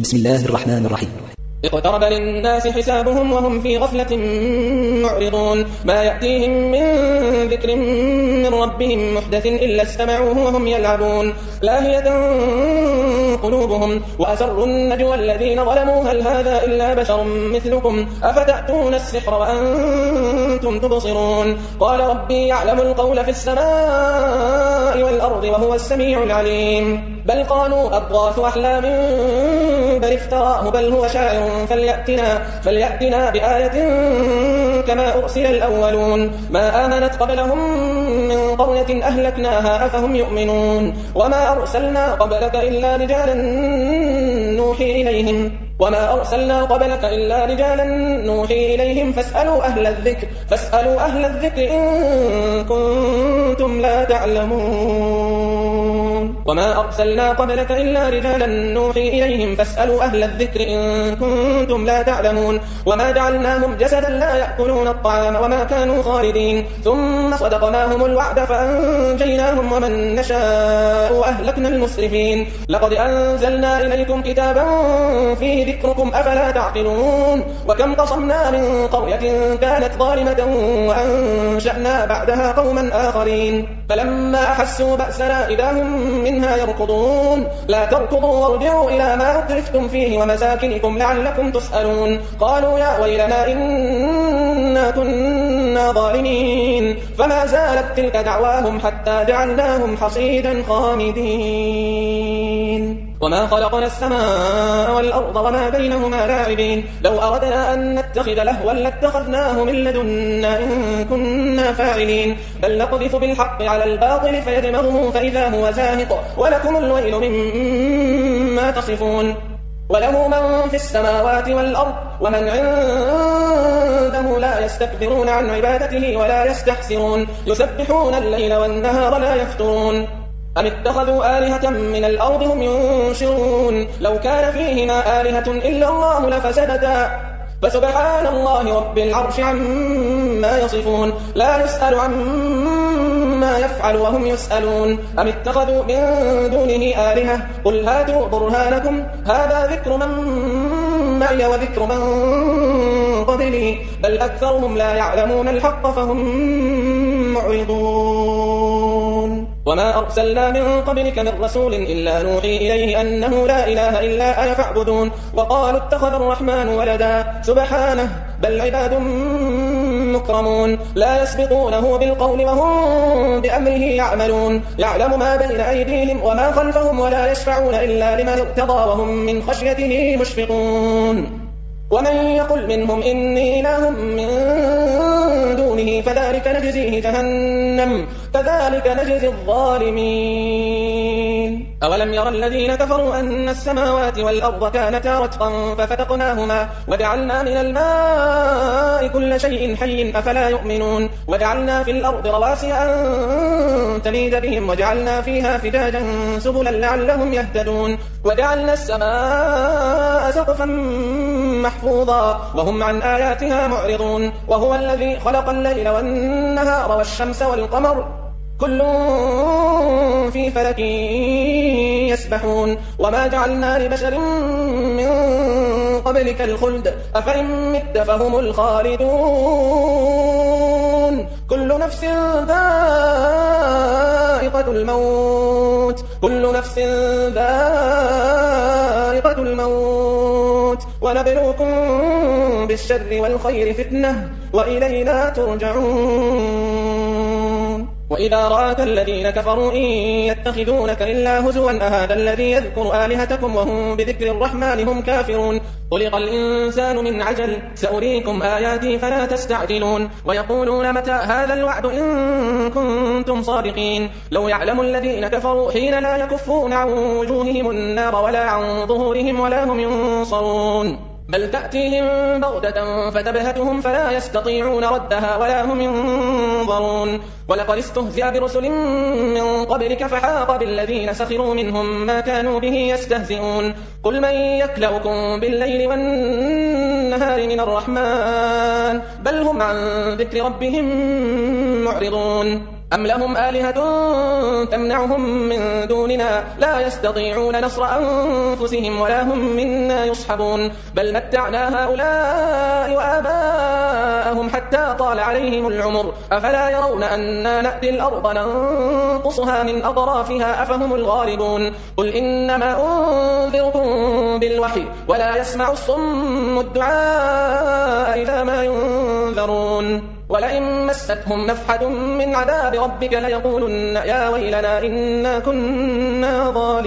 بسم الله الرحمن الرحيم. اقترب للناس حسابهم وهم في غفلة معرضون ما يأتيهم من ذكر من ربهم محدث إلا استمعوه وهم يلعبون لاهية قلوبهم وأسروا النجوى الذين ظلموا هل هذا إلا بشر مثلكم أفتأتون السحر وأنتم تبصرون قال ربي يعلم القول في السماء والأرض وهو السميع العليم بل قالوا أضغاث أحلام بل افتراه بل هو شاعر فليأتنا بآية كما أرسل الأولون ما آمنت قبلهم من قرية أهلكناها أفهم يؤمنون وما أرسلنا قبلك إلا رجالا نوحي إليهم فاسألوا أهل الذكر إن كنتم لا تعلمون وما أرسلنا قبلك إلا رجالا نوحي إليهم فاسألوا أهل الذكر إن كنتم لا تعلمون وما جعلناهم جسدا لا يأكلون الطعام وما كانوا خالدين ثم صدقناهم الوعد فأنجيناهم ومن نشاء أهلكنا المسرفين لقد أنزلنا إليكم كتابا فيه ذكركم أفلا تعقلون وكم قصمنا من قرية كانت ظالمة وأنشأنا بعدها قوما آخرين فلما أحسوا بأسنا إذا هم منها يركضون لا تركضوا وارجعوا إلى ما أترفتم فيه ومساكنكم لعلكم تسألون قالوا يا ويلنا إنا كنا ظالمين فما زالت تلك دعواهم حتى جعلناهم حصيدا خامدين وما خلقنا السماء والأرض وما بينهما لاعبين لو أردنا أن نتخذ لهوا لاتخذناه من لدنا إن كنا فاعلين بل نقذف بالحق على الباطل فيدمغه فإذا هو زاهق ولكم الويل مما تصفون وله من في السماوات والأرض ومن عنده لا يستكبرون عن عبادته ولا يستحسرون يسبحون الليل والنهار لا يفترون أم اتخذوا آلهة من الأرض هم ينشرون لو كان فيهما آلهة إلا الله لفسدتا فسبحان الله رب العرش عما يصفون لا يسأل عما يفعل وهم يسألون أم اتخذوا من دونه آلهة قل هاتوا برهانكم هذا ذكر من معي وذكر من قبلي بل أكثرهم لا يعلمون الحق فهم معرضون وما أرسلنا من قبلك من رسول إلا نوحي إليه أنه لا إله إلا أنا فاعبدون وقالوا اتخذ الرحمن ولدا سبحانه بل عباد مكرمون لا يسبقونه بالقول وهم بأمره يعملون يعلم ما بين أيديهم وما خلفهم ولا يشفعون إلا لمن ارتضى وهم من خشيته مشفقون ومن يقل منهم إني إله من دونه فذلك نجزيه جهنم كذلك نجزي الظالمين أولم يرى الذين كفروا أن السماوات والأرض كانتا رتقا ففتقناهما وجعلنا من الماء كل شيء حي أفلا يؤمنون وجعلنا في الأرض رواسي أن تميد بهم وجعلنا فيها فجاجا سبلا لعلهم يهتدون وجعلنا السماء سقفا محفوظا وهم عن آياتها معرضون وهو الذي خلق الليل والنهار والشمس والقمر كل في فلك يسبحون وما جعلنا لبشر من قبلك الخلد أفإن مت فهم الخالدون كل نفس ذائقة الموت ونبلوكم بالشر والخير فتنة وإلينا ترجعون وإذا رآك الذين كفروا إن يتخذونك إلا هزوا أهذا الذي يذكر آلهتكم وهم بذكر الرحمن هم كافرون خلق الإنسان من عجل سأريكم آياتي فلا تستعجلون ويقولون متى هذا الوعد إن كنتم صادقين لو يعلم الذين كفروا حين لا يكفون عن وجوههم النار ولا عن ظهورهم ولا هم ينصرون بل تأتيهم بغتة فتبهتهم فلا يستطيعون ردها ولا هم ينظرون ولقد استهزئ برسل من قبلك فحاق بالذين سخروا منهم ما كانوا به يستهزئون قل من يكلؤكم بالليل والنهار من الرحمن بل هم عن ذكر ربهم معرضون أم لهم آلهة تمنعهم من دوننا لا يستطيعون نصر أنفسهم ولا هم منا يصحبون بل متعنا هؤلاء وآباءهم حتى طال عليهم العمر أفلا يرون أنا نأتي الأرض ننقصها من أطرافها أفهم الغالبون قل إنما أنذركم بالوحي ولا يسمع الصم الدعاء إذا ما ينذرون ولئن مستهم نفحة من عذاب ربك ليقولن يا ويلنا إنا كنا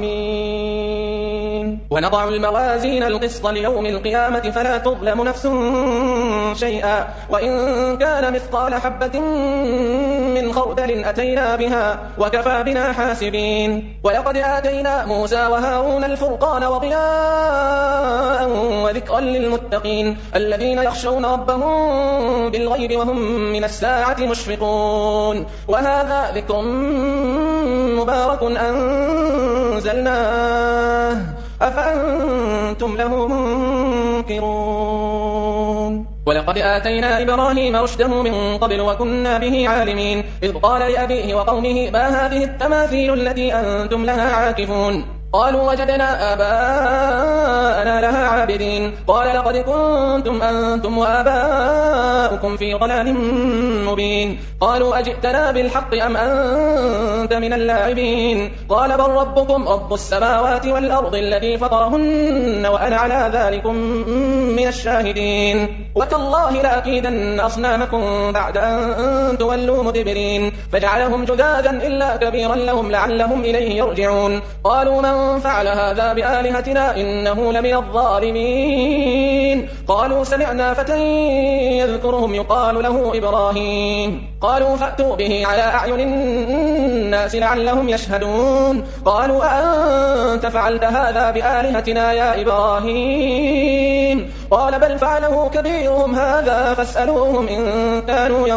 ظالمين ونضع الموازين القسط ليوم القيامة فلا تظلم نفس شيئا وإن كان مثقال حبة من خردل أتينا بها وكفى بنا حاسبين ولقد آتينا موسى وهارون الفرقان وضياء وذكرا للمتقين الذين يخشون ربهم بالغيب وهم من الساعة مشفقون وهذا ذكر مبارك أنزلناه أفأنتم له منكرون ولقد آتينا إبراهيم رشده من قبل وكنا به عالمين إذ قال لأبيه وقومه ما هذه التماثيل التي أنتم لها عاكفون قالوا وجدنا آباءنا لها عابدين قال لقد كنتم أنتم وآباؤكم في ضلال مبين قالوا أجئتنا بالحق أم أنت من اللاعبين قال بل ربكم رب السماوات والأرض الذي فطرهن وأنا على ذلكم من الشاهدين وتالله لأكيدن أصنامكم بعد أن تولوا مدبرين فجعلهم جذاذا إلا كبيرا لهم لعلهم إليه يرجعون قالوا من فعل هذا بآلهتنا إنه لمن الظالمين قالوا سمعنا فتى يذكرهم يقال له إبراهيم قالوا فأتوا به على أعين الناس لعلهم يشهدون قالوا أأنت فعلت هذا بآلهتنا يا إبراهيم قال بل فعله كبيرهم هذا فاسألوهم إن كانوا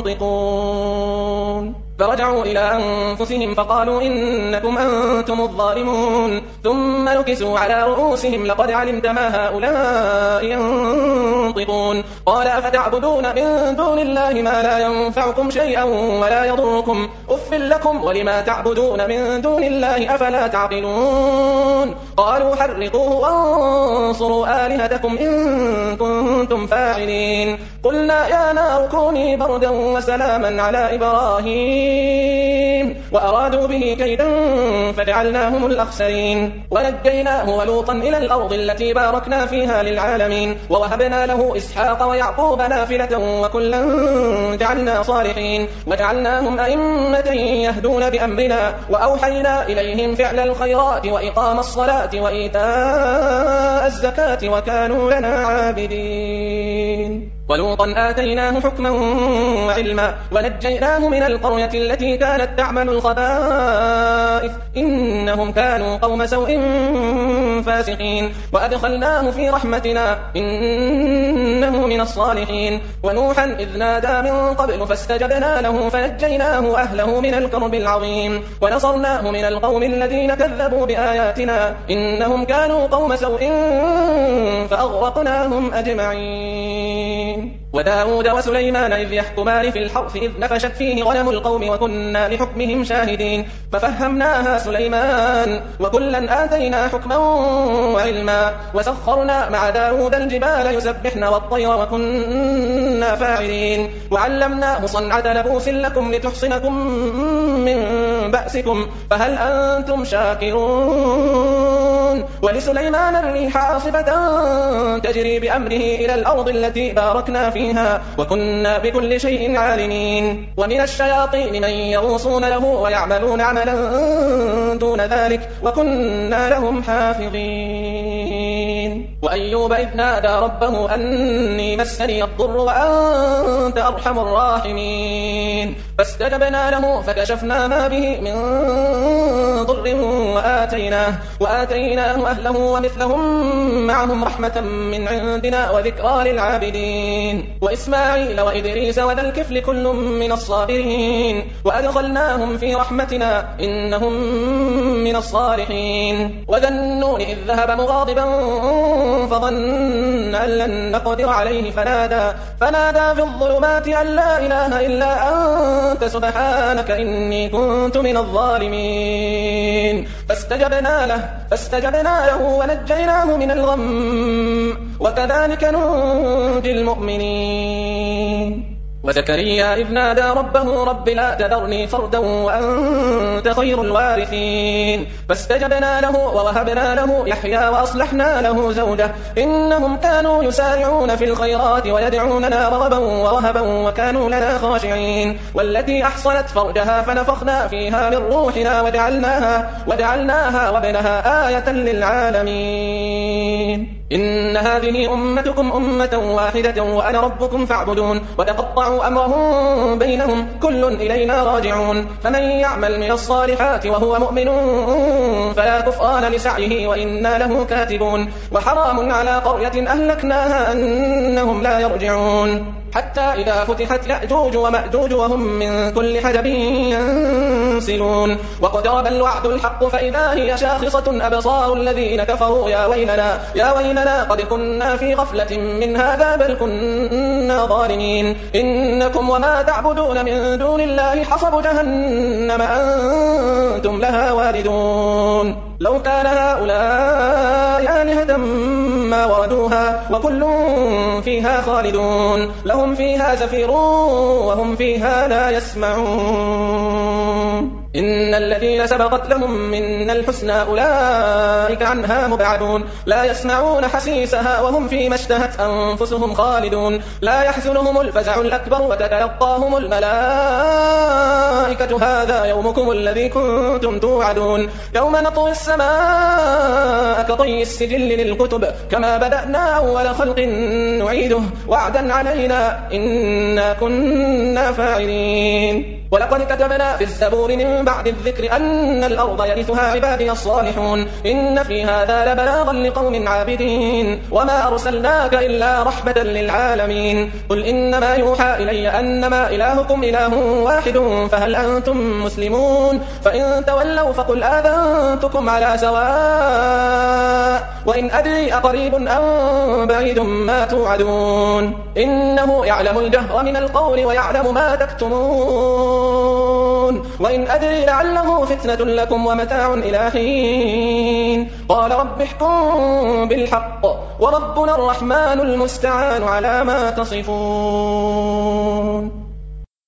ينطقون فرجعوا إلى أنفسهم فقالوا إنكم أنتم الظالمون ثم نكسوا على رؤوسهم لقد علمت ما هؤلاء ينطقون قال أفتعبدون من دون الله ما لا ينفعكم شيئا ولا يضركم أف لكم ولما تعبدون من دون الله أفلا تعقلون قالوا حرقوه وانصروا آلهتكم إن كنتم فاعلين قلنا يا نار كوني بردا وسلاما على إبراهيم وأرادوا به كيدا فجعلناهم الأخسرين ونجيناه ولوطا إلى الأرض التي باركنا فيها للعالمين ووهبنا له إسحاق ويعقوب نافلة وكلا جعلنا صالحين وجعلناهم أئمة يهدون بأمرنا وأوحينا إليهم فعل الخيرات وإقام الصلاة وإيتاء الزكاة وكانوا لنا عابدين ولوطا آتيناه حكما وعلما ونجيناه من القرية التي كانت تعمل الخبائث إنهم كانوا قوم سوء فاسقين وأدخلناه في رحمتنا إنه من الصالحين ونوحا إذ نادى من قبل فاستجبنا له فنجيناه أهله من الكرب العظيم ونصرناه من القوم الذين كذبوا بآياتنا إنهم كانوا قوم سوء فأغرقناهم أجمعين وداود وسليمان إذ يحكمان في الحرث إذ نفشت فيه غنم القوم وكنا لحكمهم شاهدين ففهمناها سليمان وكلا آتينا حكما وعلما وسخرنا مع داود الجبال يسبحن والطير وكنا فاعلين وعلمناه صنعة لبوس لكم لتحصنكم من بأسكم فهل أنتم شاكرون ولسليمان الريح عاصفة تجري بأمره إلى الأرض التي باركنا فيها وكنا بكل شيء عالمين ومن الشياطين من يغوصون له ويعملون عملا دون ذلك وكنا لهم حافظين وأيوب إذ نادى ربه أني مسني الضر وأنت أرحم الراحمين فاستجبنا له فكشفنا ما به من ضر وآتيناه أهله ومثلهم معهم رحمة من عندنا وذكرى للعابدين وإسماعيل وإدريس وذا الكفل كل من الصابرين وأدخلناهم في رحمتنا إنهم من الصالحين وذا النون إذ ذهب مغاضبا فظن أن لن نقدر عليه فنادى في الظلمات أن لا إله إلا أنت سبحانك إني كنت من الظالمين فاستجبنا له ونجيناه من الغم وكذلك ننجي المؤمنين. وزكريا إذ نادى ربه رب لا تذرني فردا وأنت خير الوارثين فاستجبنا له ووهبنا له يحيى وأصلحنا له زوجه إنهم كانوا يسارعون في الخيرات ويدعوننا رغبا ورهبا وكانوا لنا خاشعين. والتي أحصنت فرجها فنفخنا فيها من روحنا وجعلناها وابنها آية للعالمين. إن هذه أمتكم أمة واحدة وأنا ربكم فاعبدون. وتقطعوا أمرهم بينهم كل إلينا راجعون. فمن يعمل من الصالحات وهو مؤمن فلا كفران لسعيه وإنا له كاتبون. وحرام على قرية أهلكناها أنهم لا يرجعون حتى إذا فتحت يأجوج ومأجوج وهم من كل حدب ينسلون. واقترب الوعد الحق فإذا هي شاخصة أبصار الذين كفروا يا ويلنا قد كنا في غفلة من هذا بل كنا ظالمين. إنكم وما تعبدون من دون الله حصب جهنم أنتم لها واردون. لو كان هؤلاء آلهة ما وردوها وكل فيها خالدون. لهم فيها زفير وهم فيها لا يسمعون. إن الذين سبقت لهم من الحسنى أولئك عنها مبعدون. لا يسمعون حسيسها وهم فيما اشتهت أنفسهم خالدون. لا يحزنهم الفزع الأكبر وتتلقاهم الملائكة هذا يومكم الذي كنتم توعدون. يوم نطوي السماء كطي السجل للكتب كما بدأنا أول خلق نعيده وعدا علينا إنا كنا فاعلين. ولقد كتبنا في الزبور من بعد الذكر أن الأرض يرثها عبادي الصالحون. إن في هذا لبلاغا لقوم عابدين. وما أرسلناك إلا رحمة للعالمين. قل إنما يوحى إلي أنما إلهكم إله واحد فهل أنتم مسلمون؟ فإن تولوا فقل آذنتكم على سواء وإن أدري أقريب أم بعيد ما توعدون. إنه يعلم الجهر من القول ويعلم ما تكتمون. وإن أدري لعله فتنة لكم ومتاع إلى حين. قال رب احكم بالحق وربنا الرحمن المستعان على ما تصفون.